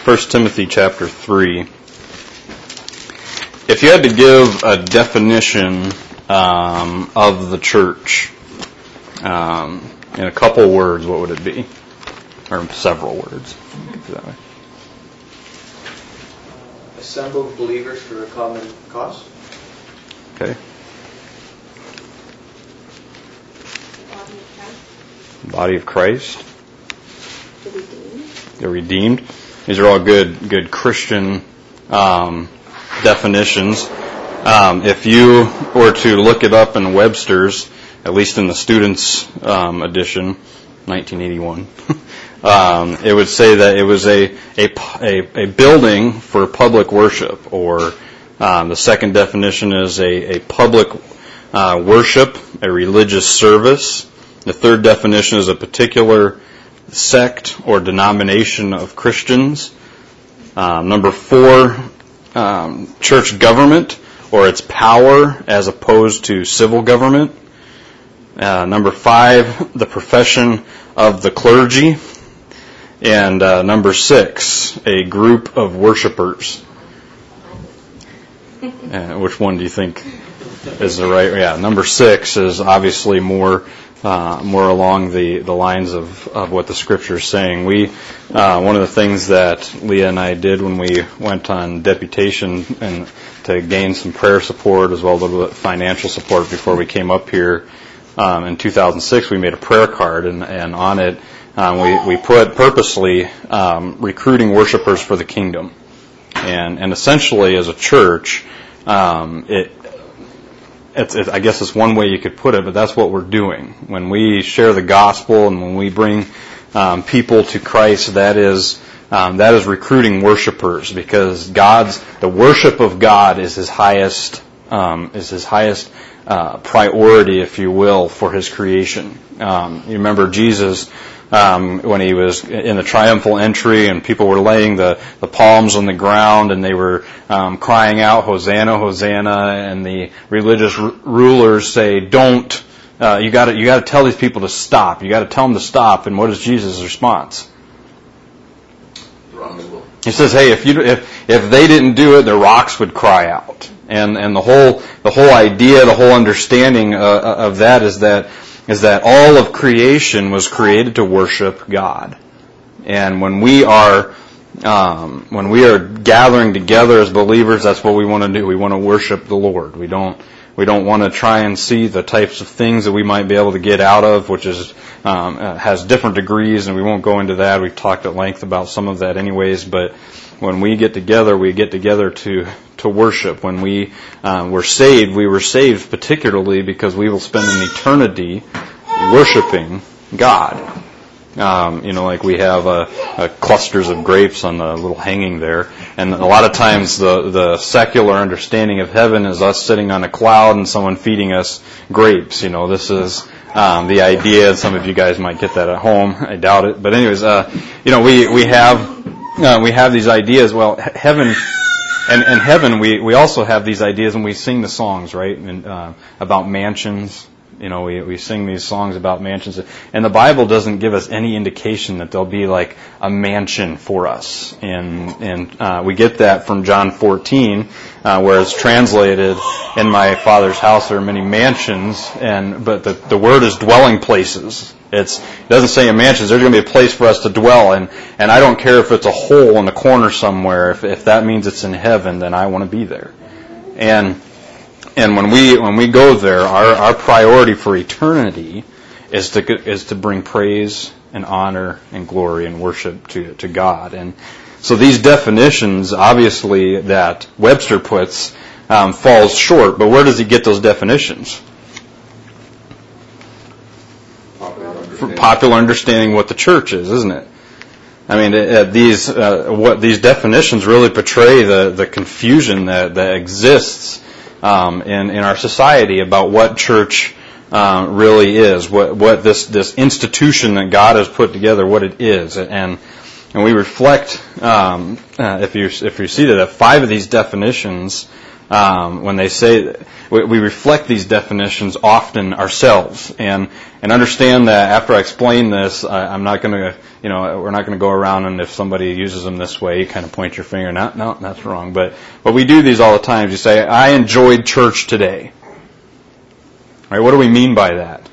1 Timothy chapter 3. If you had to give a definition of the church in a couple words, what would it be? Or several words. That way. Assembled believers for a common cause. Okay. Body of Christ. The redeemed. These are all good Christian definitions. If you were to look it up in Webster's, at least in the Students edition, 1981, it would say that it was a building for public worship, or the second definition is a public worship, a religious service. The third definition is a particular sect or denomination of Christians. Number 4, church government, or its power as opposed to civil government. Number 5, the profession of the clergy. And number 6, a group of worshipers. Which one do you think is the right? Yeah, number 6 is obviously more along the lines of what the Scripture is saying. One of the things that Leah and I did when we went on deputation and to gain some prayer support as well as a little bit of financial support before we came up here in 2006, we made a prayer card, and on it we put purposely recruiting worshipers for the kingdom. And essentially as a church, I guess it's one way you could put it, but that's what we're doing. When we share the gospel and when we bring people to Christ, that is recruiting worshipers, because the worship of God is His highest priority, if you will, for His creation. You remember Jesus when He was in the triumphal entry and people were laying the palms on the ground and they were crying out, Hosanna, Hosanna, and the religious rulers say, don't, you got to tell these people to stop. You got to tell them to stop. And what is Jesus' response? He says, hey, if they didn't do it, the rocks would cry out. And the whole idea, the whole understanding of that is that all of creation was created to worship God. And when we are gathering together as believers, that's what we want to do. We want to worship the Lord. We don't want to try and see the types of things that we might be able to get out of, which has different degrees, and we won't go into that. We've talked at length about some of that anyways, but when we get together to worship. When we were saved particularly because we will spend an eternity worshiping God. Like we have clusters of grapes on the little hanging there. And a lot of times the secular understanding of heaven is us sitting on a cloud and someone feeding us grapes. This is the idea. Some of you guys might get that at home. I doubt it. But anyways, we have these ideas. Well, heaven. And heaven, we also have these ideas, and we sing the songs, right? And about mansions. We sing these songs about mansions, and the Bible doesn't give us any indication that there'll be like a mansion for us. And we get that from John 14, where it's translated, "In my Father's house there are many mansions," but the word is dwelling places. It doesn't say in mansions. There's going to be a place for us to dwell, and I don't care if it's a hole in the corner somewhere. If that means it's in heaven, then I want to be there. And when we go there, our priority for eternity is to bring praise and honor and glory and worship to God. And so these definitions, obviously, that Webster puts falls short. But where does he get those definitions? Popular understanding what the church is, isn't it? I mean, these definitions really portray the confusion that exists in our society about what church really is, what this institution that God has put together, what it is, and we reflect. If you see that 5 of these definitions when they say, we reflect these definitions often ourselves, and understand that after I explain this, I'm not going to, we're not going to go around and if somebody uses them this way, you kind of point your finger, no, that's wrong. But we do these all the time. You say, I enjoyed church today. All right, what do we mean by that?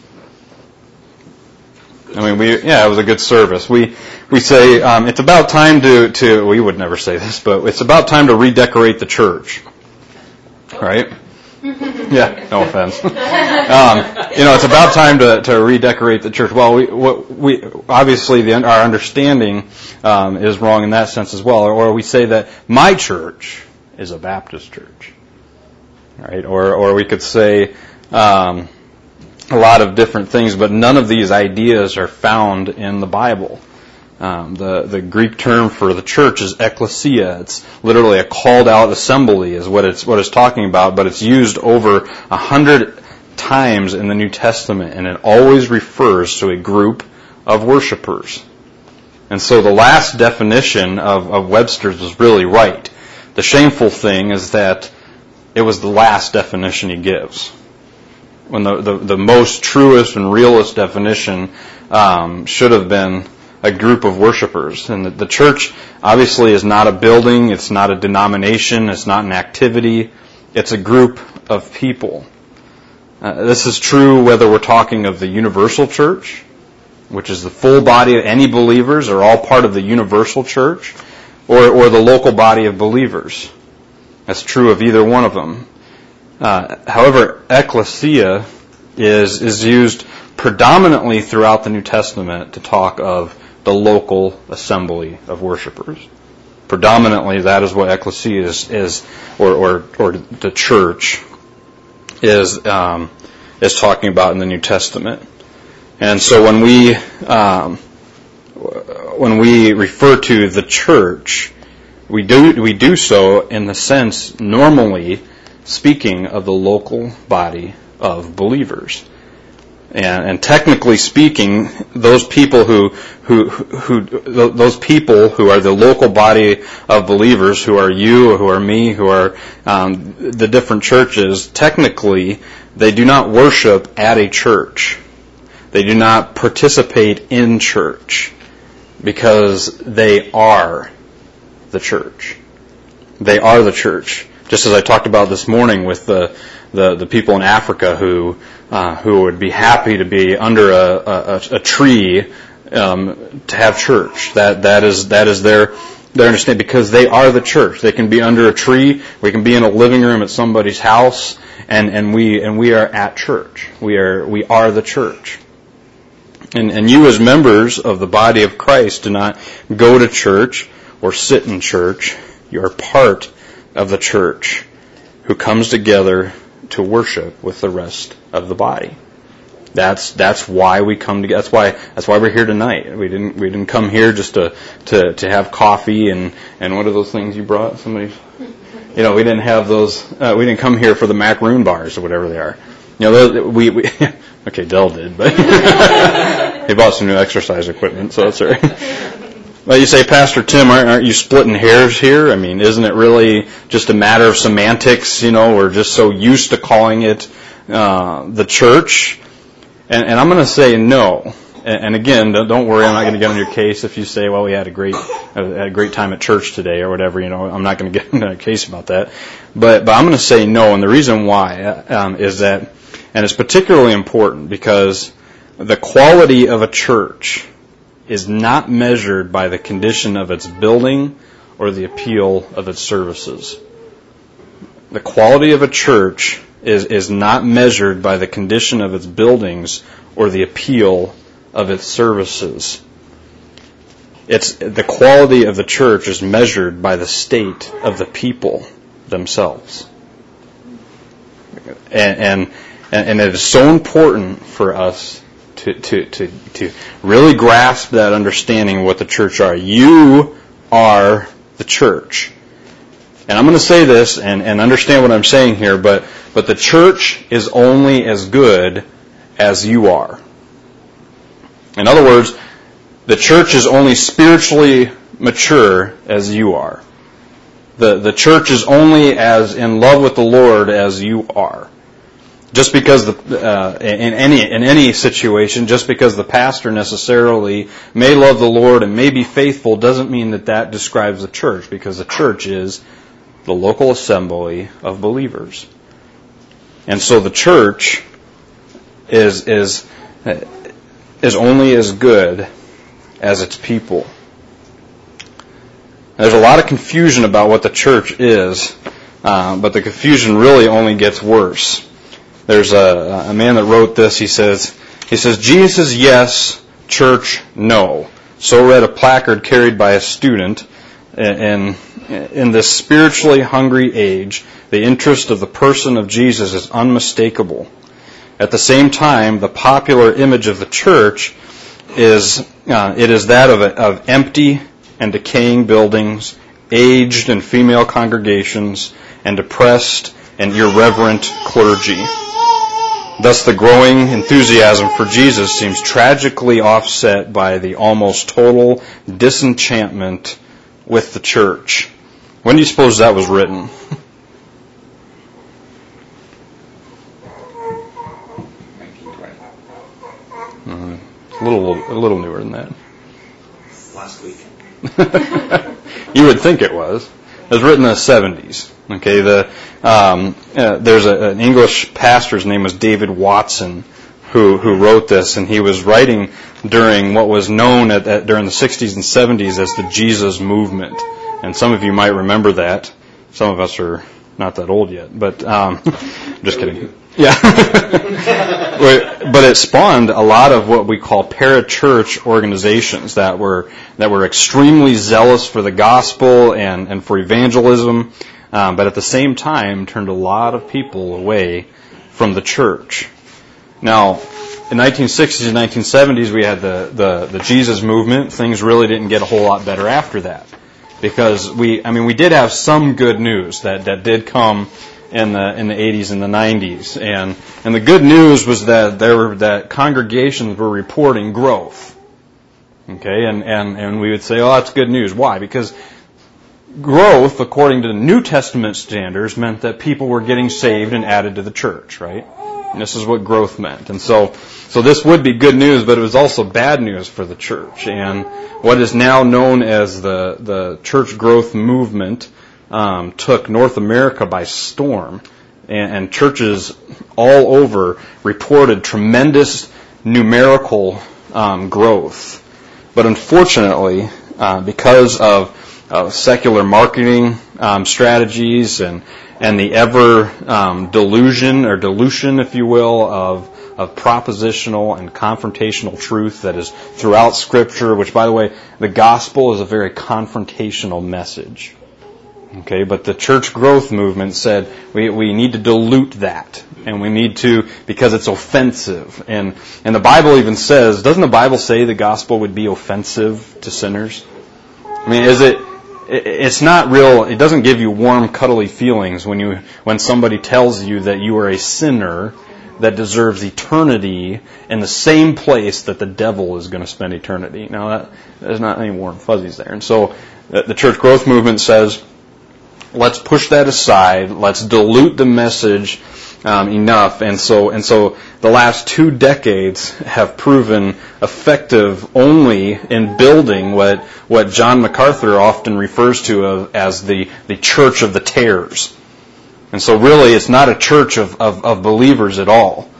I mean, it was a good service. We say, it's about time to, we would never say this, but it's about time to redecorate the church. Right? Yeah, no offense. It's about time to redecorate the church. Well, we obviously our understanding is wrong in that sense as well. Or we say that my church is a Baptist church, right? Or we could say a lot of different things, but none of these ideas are found in the Bible. The Greek term for the church is ekklesia. It's literally a called out assembly is what it's talking about, but it's used over 100 times in the New Testament, and it always refers to a group of worshipers. And so the last definition of Webster's was really right. The shameful thing is that it was the last definition he gives. When the most truest and realist definition should have been a group of worshipers. And the church obviously is not a building, it's not a denomination, it's not an activity, it's a group of people. This is true whether we're talking of the universal church, which is the full body of any believers are all part of the universal church, or the local body of believers. That's true of either one of them. However, ekklesia is used predominantly throughout the New Testament to talk of the local assembly of worshipers. Predominantly, that is what ekklesia is or the church is talking about in the New Testament. And so when we refer to the church, we do so in the sense normally speaking of the local body of believers. And technically speaking, those people who are the local body of believers, who are you, who are me, who are the different churches, technically they do not worship at a church. They do not participate in church because they are the church. They are the church. Just as I talked about this morning with the people in Africa who would be happy to be under a tree to have church. That is their understanding, because they are the church. They can be under a tree. We can be in a living room at somebody's house, and we are at church. We are the church. And you as members of the body of Christ do not go to church or sit in church. You are part of the church who comes together to worship with the rest of the body. That's why we come together. That's why we're here tonight. We didn't come here just to have coffee and what are those things you brought? Somebody, we didn't have those. We didn't come here for the macaroon bars or whatever they are. We okay, Dell did, but he bought some new exercise equipment, so that's all right. Well, you say, Pastor Tim, aren't you splitting hairs here? I mean, isn't it really just a matter of semantics? We're just so used to calling it the church. And I'm going to say no. And again, don't worry, I'm not going to get on your case if you say, well, we had a great time at church today or whatever. I'm not going to get in a case about that. But I'm going to say no, and the reason why is that, and it's particularly important because the quality of a church is not measured by the condition of its building or the appeal of its services. The quality of a church is not measured by the condition of its buildings or the appeal of its services. The quality of the church is measured by the state of the people themselves. And it is so important for us to really grasp that understanding of what the church are. You are the church. And I'm going to say this and understand what I'm saying here, but the church is only as good as you are. In other words, the church is only spiritually mature as you are. the church is only as in love with the Lord as you are. Just because in any situation, just because the pastor necessarily may love the Lord and may be faithful doesn't mean that describes the church, because the church is the local assembly of believers. And so the church is only as good as its people. There's a lot of confusion about what the church is, but the confusion really only gets worse. There's a man that wrote this. He says, Jesus, yes, church, no. So read a placard carried by a student. In this spiritually hungry age, the interest of the person of Jesus is unmistakable. At the same time, the popular image of the church is that of empty and decaying buildings, aged and female congregations, and depressed and irreverent clergy. Thus, the growing enthusiasm for Jesus seems tragically offset by the almost total disenchantment with the church. When do you suppose that was written? A little newer than that. Last week. You would think it was. It was written in the 70s. Okay, there's an English pastor. His name was David Watson, who wrote this, and he was writing during what was known during the 60s and 70s as the Jesus movement. And some of you might remember that. Some of us are not that old yet, but just kidding. Yeah. But it spawned a lot of what we call parachurch organizations that were extremely zealous for the gospel and for evangelism, but at the same time turned a lot of people away from the church. Now, in the 1960s and 1970s, we had the Jesus movement. Things really didn't get a whole lot better after that, because we did have some good news that did come in the 80s and the 90s, and the good news was that congregations were reporting growth. Okay, and we would say, oh, that's good news. Why? Because growth, according to the New Testament standards, meant that people were getting saved and added to the church, right? And this is what growth meant. And so this would be good news, but it was also bad news for the church. And what is now known as the church growth movement took North America by storm, and churches all over reported tremendous numerical growth. But unfortunately, because of secular marketing strategies and the ever dilution, if you will, of propositional and confrontational truth that is throughout Scripture, which, by the way, the gospel is a very confrontational message. Okay, but the church growth movement said we need to dilute that, and we need to, because it's offensive. And the Bible even says, doesn't the Bible say the gospel would be offensive to sinners? I mean, it's not real. It doesn't give you warm, cuddly feelings when somebody tells you that you are a sinner that deserves eternity in the same place that the devil is going to spend eternity. Now, there's not any warm fuzzies there. And so the church growth movement says, let's push that aside. Let's dilute the message enough. And so the last 2 decades have proven effective only in building what John MacArthur often refers to as the church of the tares. And so really it's not a church of believers at all.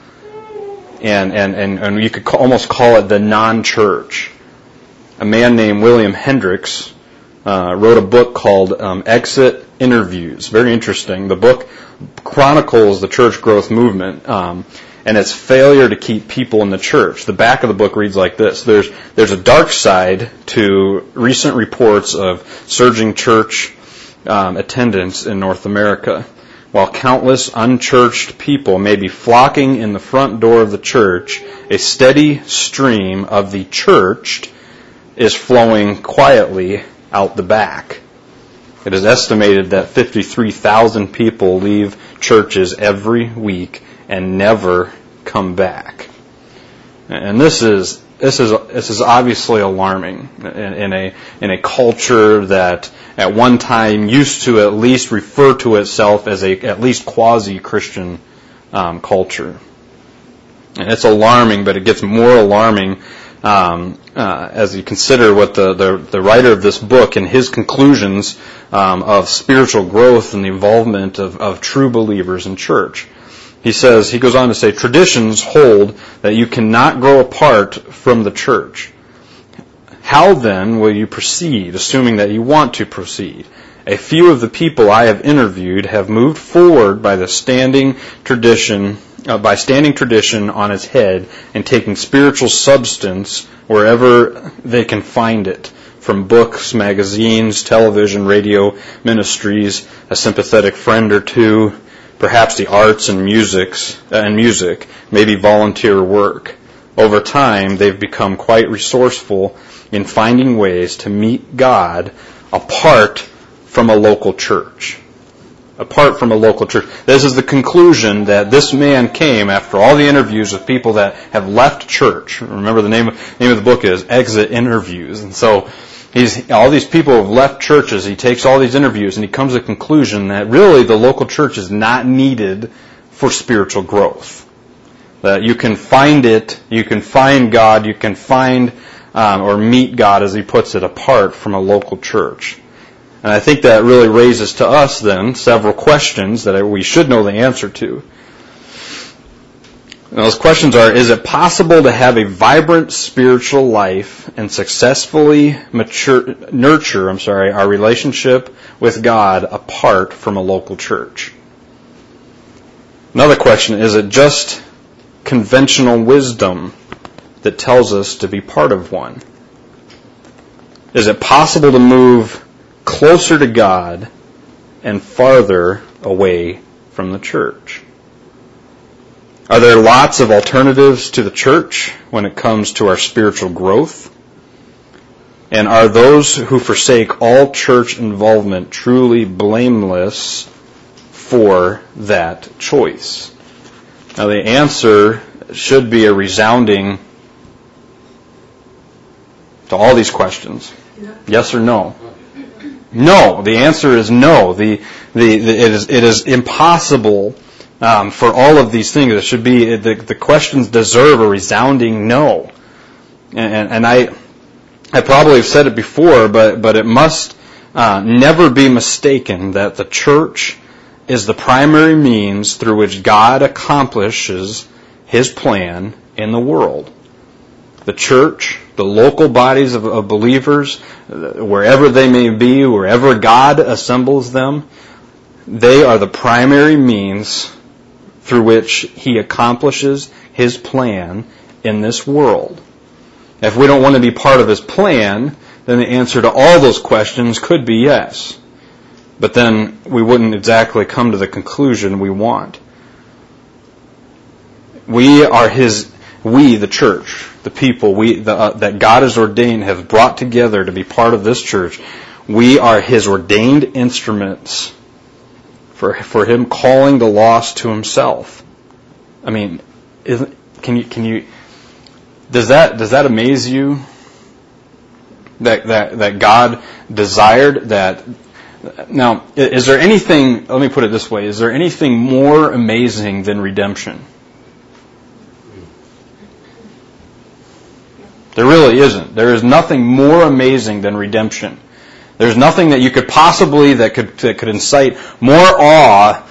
And you could almost call it the non-church. A man named William Hendricks wrote a book called Exit Interviews. Very interesting. The book chronicles the church growth movement and its failure to keep people in the church. The back of the book reads like this. There's a dark side to recent reports of surging church attendance in North America. While countless unchurched people may be flocking in the front door of the church, a steady stream of the churched is flowing quietly out the back. It is estimated that 53,000 people leave churches every week and never come back. And this is this is obviously alarming in a culture that at one time used to at least refer to itself as a at least quasi-Christian culture. And it's alarming, but it gets more alarming as you consider what the writer of this book and his conclusions of spiritual growth and the involvement of true believers in church. He goes on to say, traditions hold that you cannot grow apart from the church. How then will you proceed, assuming that you want to proceed? A few of the people I have interviewed have moved forward by standing tradition on its head and taking spiritual substance wherever they can find it, from books, magazines, television, radio, ministries, a sympathetic friend or two, perhaps the arts and music, maybe volunteer work. Over time, they've become quite resourceful in finding ways to meet God apart from a local church. Apart from a local church. This is the conclusion that this man came after all the interviews with people that have left church. Remember, the name of the book is Exit Interviews. And so all these people have left churches. He takes all these interviews and he comes to the conclusion that really the local church is not needed for spiritual growth. That you can find it, you can find God, you can find or meet God, as he puts it, apart from a local church. And I think that really raises to us then several questions that we should know the answer to. And those questions are, is it possible to have a vibrant spiritual life and successfully nurture our relationship with God apart from a local church? Another question, is it just conventional wisdom that tells us to be part of one? Is it possible to move closer to God and farther away from the church? Are there lots of alternatives to the church when it comes to our spiritual growth? And are those who forsake all church involvement truly blameless for that choice? Now the answer should be a resounding to all these questions. Yes or no? No. The answer is no. It is impossible for all of these things. It should be the questions deserve a resounding no. And I probably have said it before, but it must never be mistaken that the church is the primary means through which God accomplishes His plan in the world. The church, the local bodies of believers, wherever they may be, wherever God assembles them, they are the primary means through which He accomplishes His plan in this world. If we don't want to be part of His plan, then the answer to all those questions could be yes. But then we wouldn't exactly come to the conclusion we want. We, the church, the people that God has ordained, has brought together to be part of this church. We are His ordained instruments for Him calling the lost to Himself. I mean, does that amaze you? That God desired that. Now, is there anything? Let me put it this way: is there anything more amazing than redemption? There really isn't. There is nothing more amazing than redemption. There's nothing that you could possibly that could incite more awe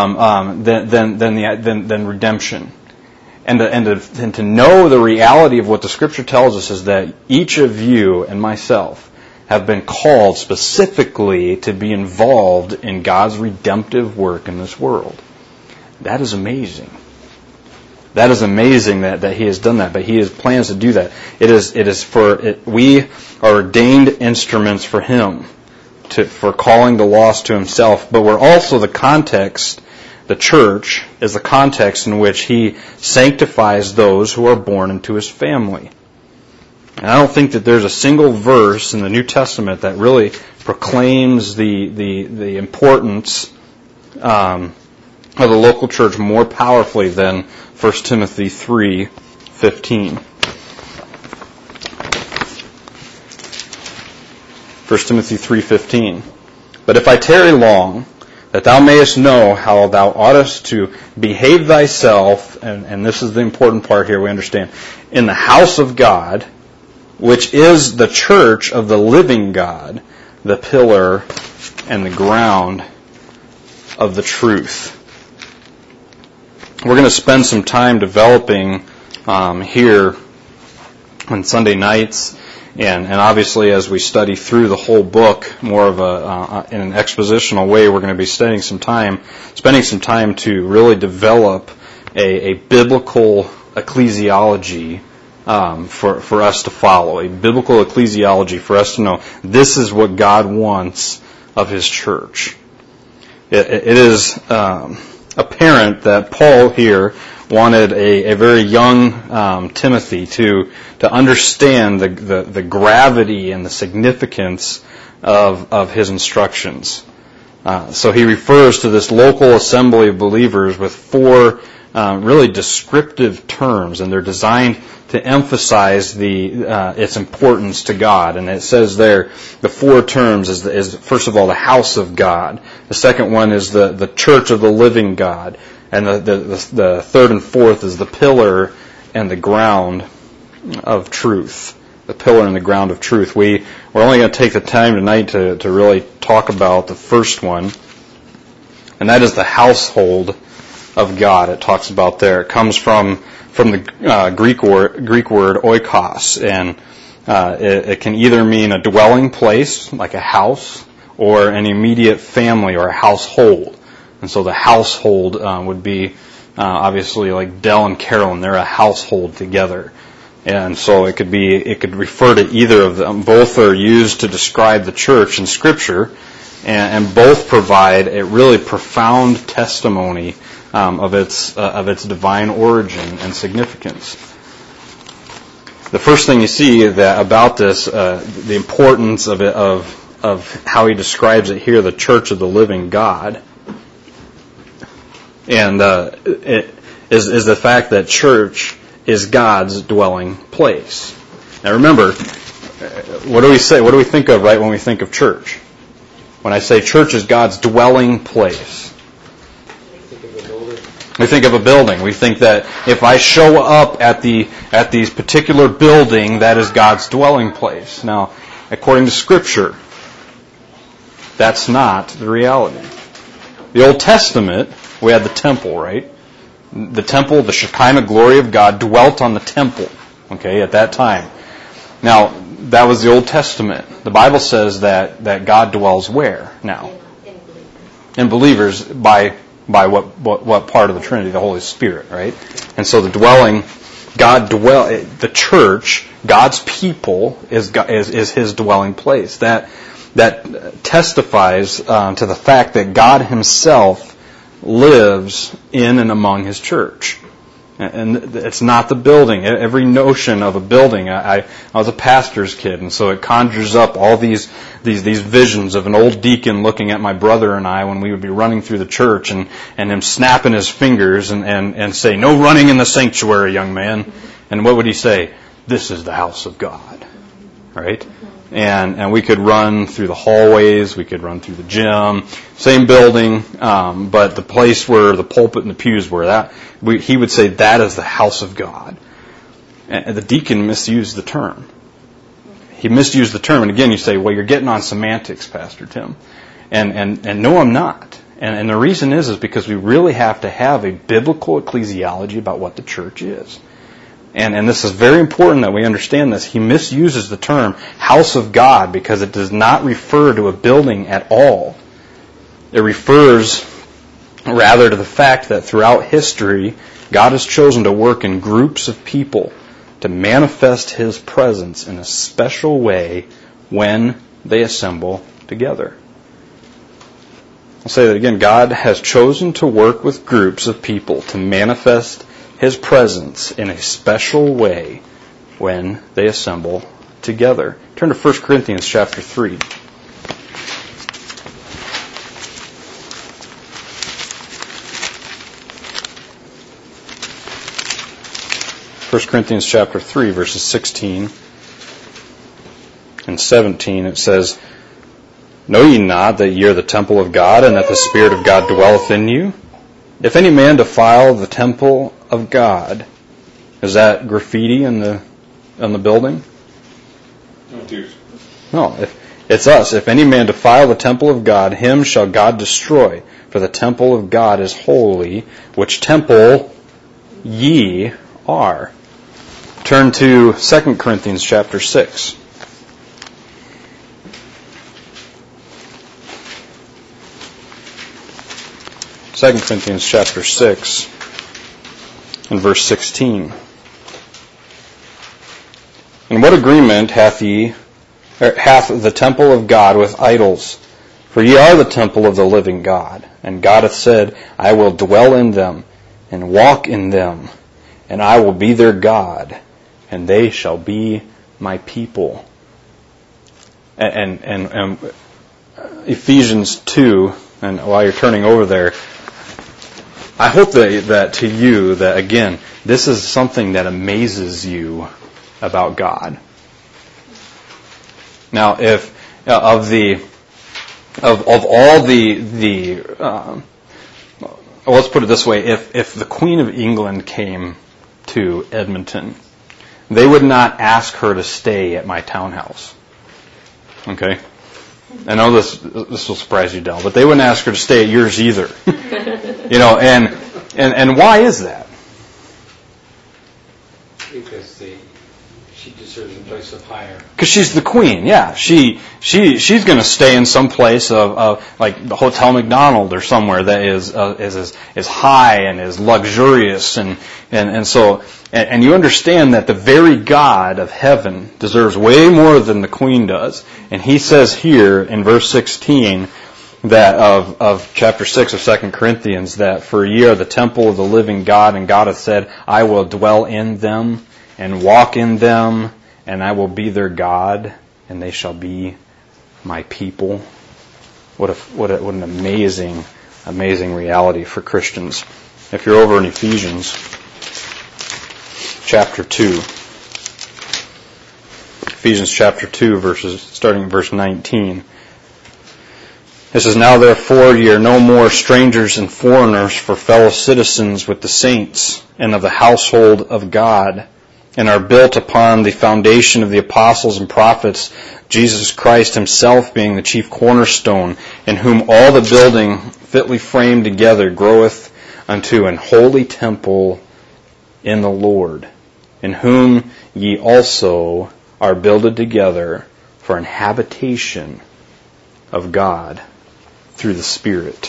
than redemption. And to know the reality of what the Scripture tells us is that each of you and myself have been called specifically to be involved in God's redemptive work in this world. That is amazing. That is amazing that He has done that, but He has plans to do that. We are ordained instruments for Him, for calling the lost to Himself, but we're also the church is the context in which He sanctifies those who are born into His family. And I don't think that there's a single verse in the New Testament that really proclaims the importance of the local church more powerfully than 1 Timothy 3:15. 1 Timothy 3:15. But if I tarry long, that thou mayest know how thou oughtest to behave thyself, and this is the important part here, we understand, in the house of God, which is the church of the living God, the pillar and the ground of the truth. We're going to spend some time developing here on Sunday nights, and obviously as we study through the whole book, more of in an expositional way, we're going to be spending some time to really develop a biblical ecclesiology for us to follow, a biblical ecclesiology for us to know this is what God wants of His church. It is apparent that Paul here wanted a very young Timothy to understand the gravity and the significance of his instructions. So he refers to this local assembly of believers with four really descriptive terms, and they're designed to emphasize its importance to God. And it says there, the four terms is first of all the house of God. The second one is the church of the living God. And the third and fourth is the pillar and the ground of truth. The pillar and the ground of truth. We're only going to take the time tonight to really talk about the first one, and that is the household of God. It talks about there. It comes from the Greek word oikos, and it can either mean a dwelling place, like a house, or an immediate family or a household. And so the household would be obviously like Dell and Carolyn. They're a household together. And so it could refer to either of them. Both are used to describe the church in Scripture, and both provide a really profound testimony of its divine origin and significance. The first thing you see about this, the importance of how he describes it here, the church of the living God, and it is the fact that church is God's dwelling place. Now remember, what do we say? What do we think of right when we think of church? When I say church is God's dwelling place, we think of a building. We think that if I show up at these particular building, that is God's dwelling place. Now, according to Scripture, that's not the reality. The Old Testament, we had the temple, right? The temple, the Shekinah glory of God dwelt on the temple, okay, at that time. Now, that was the Old Testament. The Bible says that God dwells where now? In believers by what part of the Trinity? The Holy Spirit, right? And so the church, God's people is His dwelling place. That testifies to the fact that God Himself lives in and among His church. And it's not the building. Every notion of a building, I was a pastor's kid, and so it conjures up all these visions of an old deacon looking at my brother and I when we would be running through the church, and him snapping his fingers and say, "No running in the sanctuary, young man." And what would he say? "This is the house of God." Right? And we could run through the hallways, we could run through the gym, same building, but the place where the pulpit and the pews were, he would say that is the house of God. And the deacon misused the term. He misused the term, and again you say, well, you're getting on semantics, Pastor Tim. And no, I'm not. And the reason is because we really have to have a biblical ecclesiology about what the church is. And this is very important that we understand this. He misuses the term house of God because it does not refer to a building at all. It refers rather to the fact that throughout history, God has chosen to work in groups of people to manifest His presence in a special way when they assemble together. I'll say that again. God has chosen to work with groups of people to manifest His presence in a special way when they assemble together. Turn to 1 Corinthians chapter 3. 1 Corinthians chapter 3, verses 16 and 17, it says, Know ye not that ye are the temple of God, and that the Spirit of God dwelleth in you? If any man defile the temple of God, is that graffiti on the building? No, it's us. If any man defile the temple of God, him shall God destroy. For the temple of God is holy, which temple ye are. Turn to 2 Corinthians chapter 6. 2 Corinthians chapter 6 and verse 16. And what agreement hath the temple of God with idols? For ye are the temple of the living God. And God hath said, I will dwell in them, and walk in them, and I will be their God, and they shall be my people. And Ephesians 2, and while you're turning over there, I hope that to you, that again, this is something that amazes you about God. Now, if of all the let's put it this way: if the Queen of England came to Edmonton, they would not ask her to stay at my townhouse. Okay, I know this will surprise you, Del, but they wouldn't ask her to stay at yours either. And why is that? Because she deserves a place of hire. Because she's the queen, yeah. She's going to stay in some place of like the Hotel McDonald or somewhere that is high and is luxurious and so you understand that the very God of heaven deserves way more than the queen does. And he says here in verse 16 that of chapter 6 of 2 Corinthians that for ye are the temple of the living God, and God hath said, I will dwell in them and walk in them, and I will be their God, and they shall be my people. What an amazing reality for Christians. If you're over in Ephesians chapter 2. Ephesians chapter 2, starting in verse 19. It says, Now therefore ye are no more strangers and foreigners, for fellow citizens with the saints and of the household of God, and are built upon the foundation of the apostles and prophets, Jesus Christ himself being the chief cornerstone, in whom all the building fitly framed together groweth unto an holy temple in the Lord, in whom ye also are builded together for an habitation of God through the Spirit.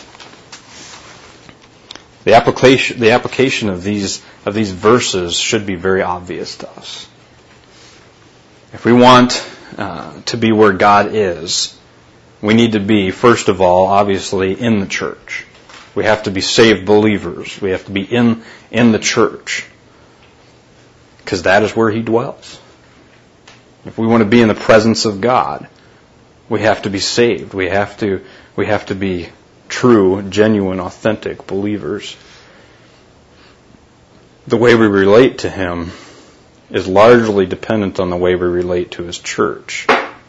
The application of these verses should be very obvious to us. If we want to be where God is, we need to be, first of all, obviously, in the church. We have to be saved believers. We have to be in the church, because that is where He dwells. If we want to be in the presence of God, we have to be saved. We have to be true, genuine, authentic believers. The way we relate to Him is largely dependent on the way we relate to His church.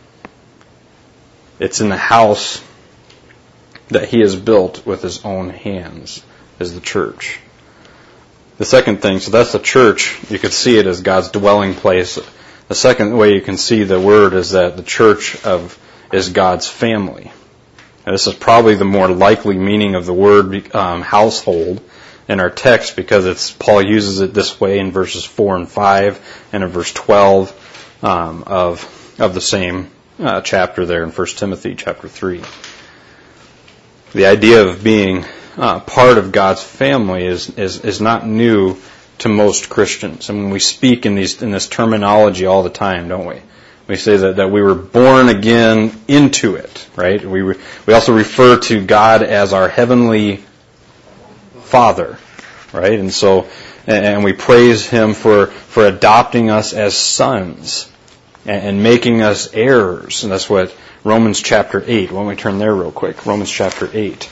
It's in the house that He has built with His own hands, is the church. The second thing, so that's the church. You could see it as God's dwelling place. The second way you can see the word is that the church is God's family. And this is probably the more likely meaning of the word household in our text, because Paul uses it this way in verses 4 and 5 and in verse 12 of the same chapter there in 1 Timothy chapter 3. The idea of being part of God's family is not new to most Christians. And when we speak in this terminology all the time, don't we? We say that we were born again into it, right? We also refer to God as our heavenly Father, right? And so, and we praise Him for adopting us as sons and making us heirs. And that's what Romans chapter 8, why don't we turn there real quick? Romans chapter 8,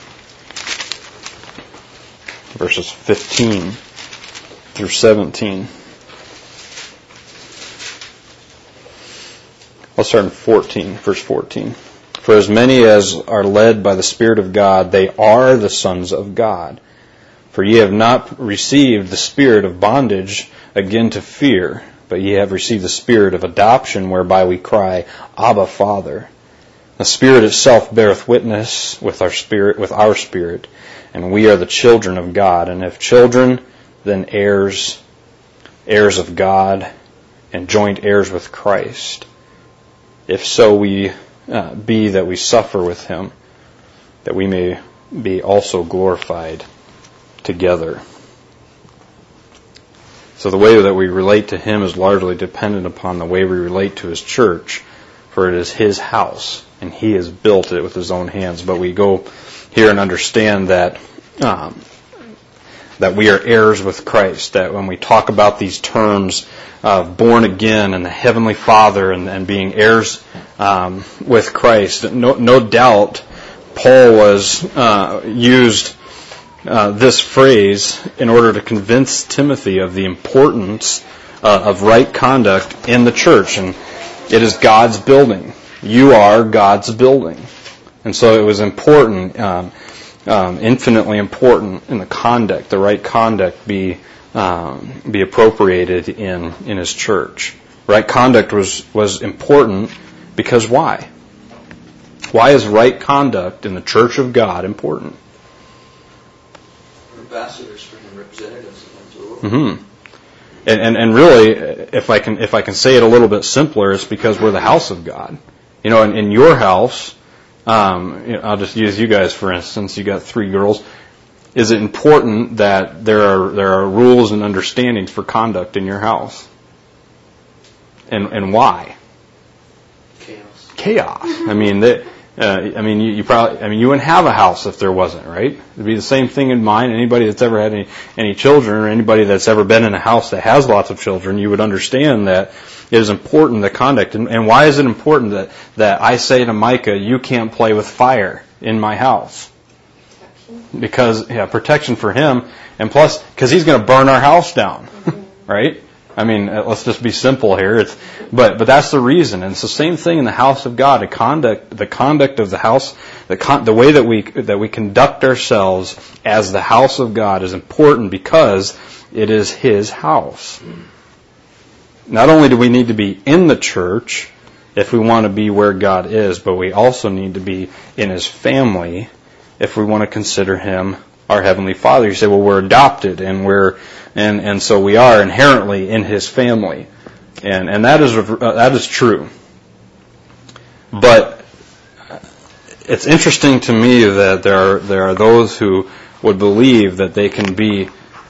verses 15 through 17. I'll start in verse 14. For as many as are led by the Spirit of God, they are the sons of God. For ye have not received the spirit of bondage again to fear, but ye have received the spirit of adoption, whereby we cry, Abba, Father. The Spirit itself beareth witness with our spirit, and we are the children of God. And if children, then heirs, heirs of God, and joint heirs with Christ. If so we be that we suffer with him, that we may be also glorified together. So the way that we relate to him is largely dependent upon the way we relate to his church, for it is his house, and he has built it with his own hands. But we go here and understand that that we are heirs with Christ, that when we talk about these terms of born again and the Heavenly Father and being heirs with Christ, no doubt Paul was used this phrase in order to convince Timothy of the importance of right conduct in the church. And it is God's building. You are God's building. And so it was important, infinitely important in the conduct, the right conduct be appropriated in his church. Right conduct was important because why? Why is right conduct in the church of God important? Ambassadors for him, representatives of him to the world. Mm-hmm. And really, if I can say it a little bit simpler, it's because we're the house of God. You know, in your house, I'll just use you guys for instance. You got 3 girls. Is it important that there are rules and understandings for conduct in your house? And why? Chaos. I mean, you wouldn't have a house if there wasn't, right? It'd be the same thing in mine. Anybody that's ever had any children, or anybody that's ever been in a house that has lots of children, you would understand that it is important, the conduct. And why is it important that I say to Micah, you can't play with fire in my house? Because, protection for him, and plus, because he's going to burn our house down, right? I mean, let's just be simple here. But that's the reason, and it's the same thing in the house of God. The conduct of the house, the way that we conduct ourselves as the house of God is important because it is His house. Not only do we need to be in the church if we want to be where God is, but we also need to be in His family if we want to consider Him our Heavenly Father. You say, well, we're adopted and so we are inherently in His family. And that is true. But it's interesting to me that there are those who would believe that they can be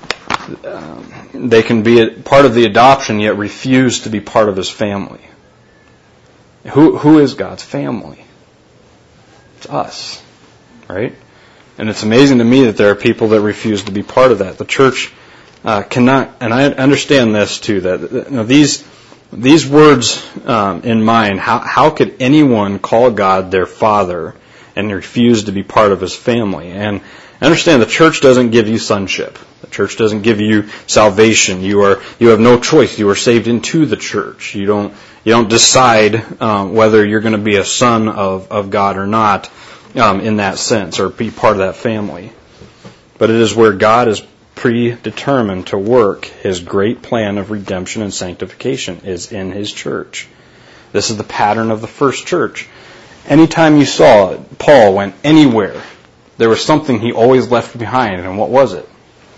part of the adoption yet refuse to be part of His family. Who is God's family? It's us, right? And it's amazing to me that there are people that refuse to be part of that. The church cannot, and I understand this too, that these words in mind, how could anyone call God their Father and refuse to be part of His family? And understand, the church doesn't give you sonship. The church doesn't give you salvation. You have no choice. You are saved into the church. You don't decide whether you're going to be a son of God or not in that sense, or be part of that family. But it is where God is predetermined to work His great plan of redemption and sanctification is in His church. This is the pattern of the first church. Anytime you saw it, Paul went anywhere, there was something he always left behind. And what was it?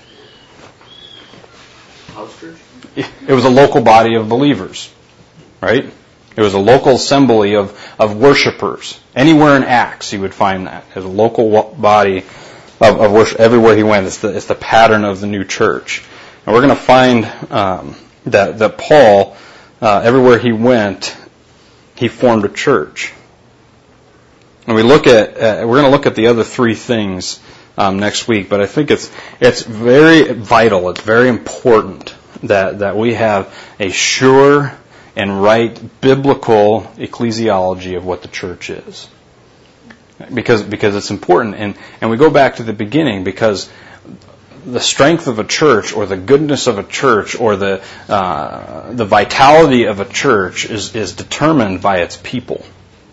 House church? It was a local body of believers, right? It was a local assembly of worshipers. Anywhere in Acts you would find that. As a local body of worship, everywhere he went. It's the pattern of the new church. And we're going to find that Paul, everywhere he went, he formed a church. And we're going to look at the other 3 things next week. But I think it's very vital. It's very important that we have a sure and right biblical ecclesiology of what the church is. Because it's important. And we go back to the beginning, because the strength of a church, or the goodness of a church, or the vitality of a church is determined by its people.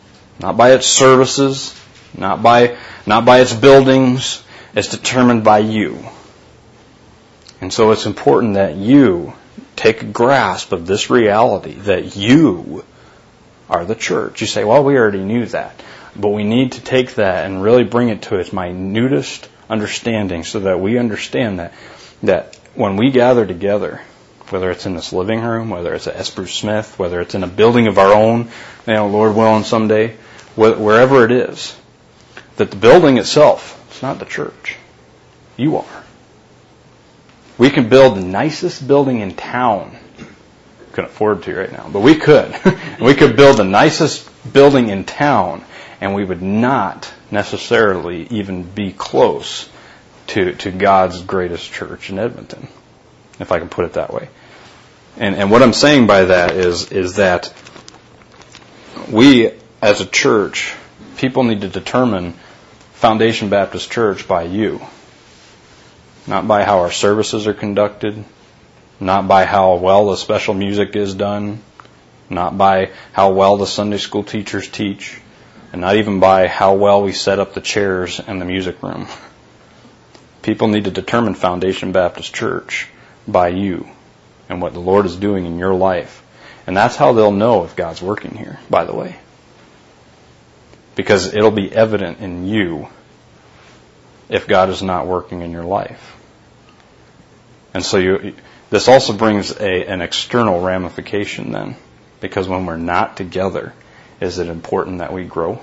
not by its services, not by its buildings. It's determined by you. And so it's important that you take a grasp of this reality, that you are the church. You say, well, we already knew that. But we need to take that and really bring it to its minutest understanding so that we understand that when we gather together, whether it's in this living room, whether it's at S. Bruce Smith, whether it's in a building of our own, Lord willing someday, wherever it is, that the building itself, it's not the church. You are. We can build the nicest building in town. Couldn't afford to right now, but we could. We could build the nicest building in town, and we would not necessarily even be close to God's greatest church in Edmonton, if I can put it that way. And what I'm saying by that is that we, as a church, people need to determine Foundation Baptist Church by you. Not by how our services are conducted, not by how well the special music is done, not by how well the Sunday school teachers teach, and not even by how well we set up the chairs and the music room. People need to determine Foundation Baptist Church by you and what the Lord is doing in your life. And that's how they'll know if God's working here, by the way. Because it'll be evident in you if God is not working in your life. And so this also brings an external ramification then. Because when we're not together, is it important that we grow?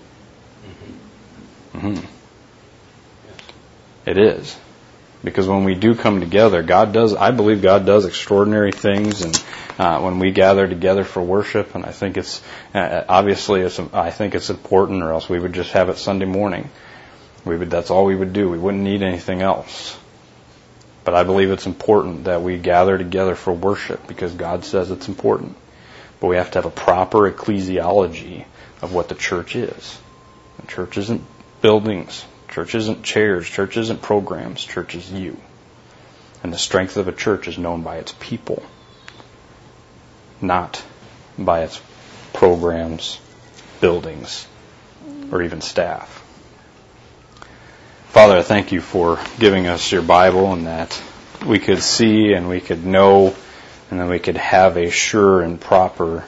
Mm-hmm. It is. Because when we do come together, I believe God does extraordinary things, and when we gather together for worship, and I think it's important, or else we would just have it Sunday morning. That's all we would do. We wouldn't need anything else. But I believe it's important that we gather together for worship because God says it's important. But we have to have a proper ecclesiology of what the church is. The church isn't buildings. Church isn't chairs. Church isn't programs. Church is you. And the strength of a church is known by its people, not by its programs, buildings, or even staff. Father, I thank you for giving us your Bible and that we could see and we could know and then we could have a sure and proper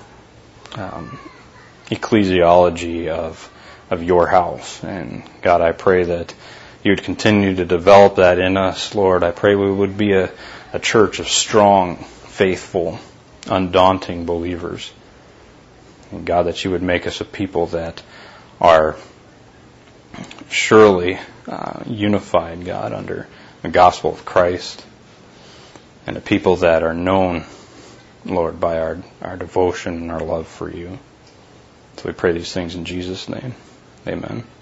ecclesiology of your house. And God, I pray that you would continue to develop that in us, Lord. I pray we would be a church of strong, faithful, undaunting believers. And God, that you would make us a people that are surely unified, God, under the gospel of Christ, and a people that are known, Lord, by our devotion and our love for you. So we pray these things in Jesus' name. Amen.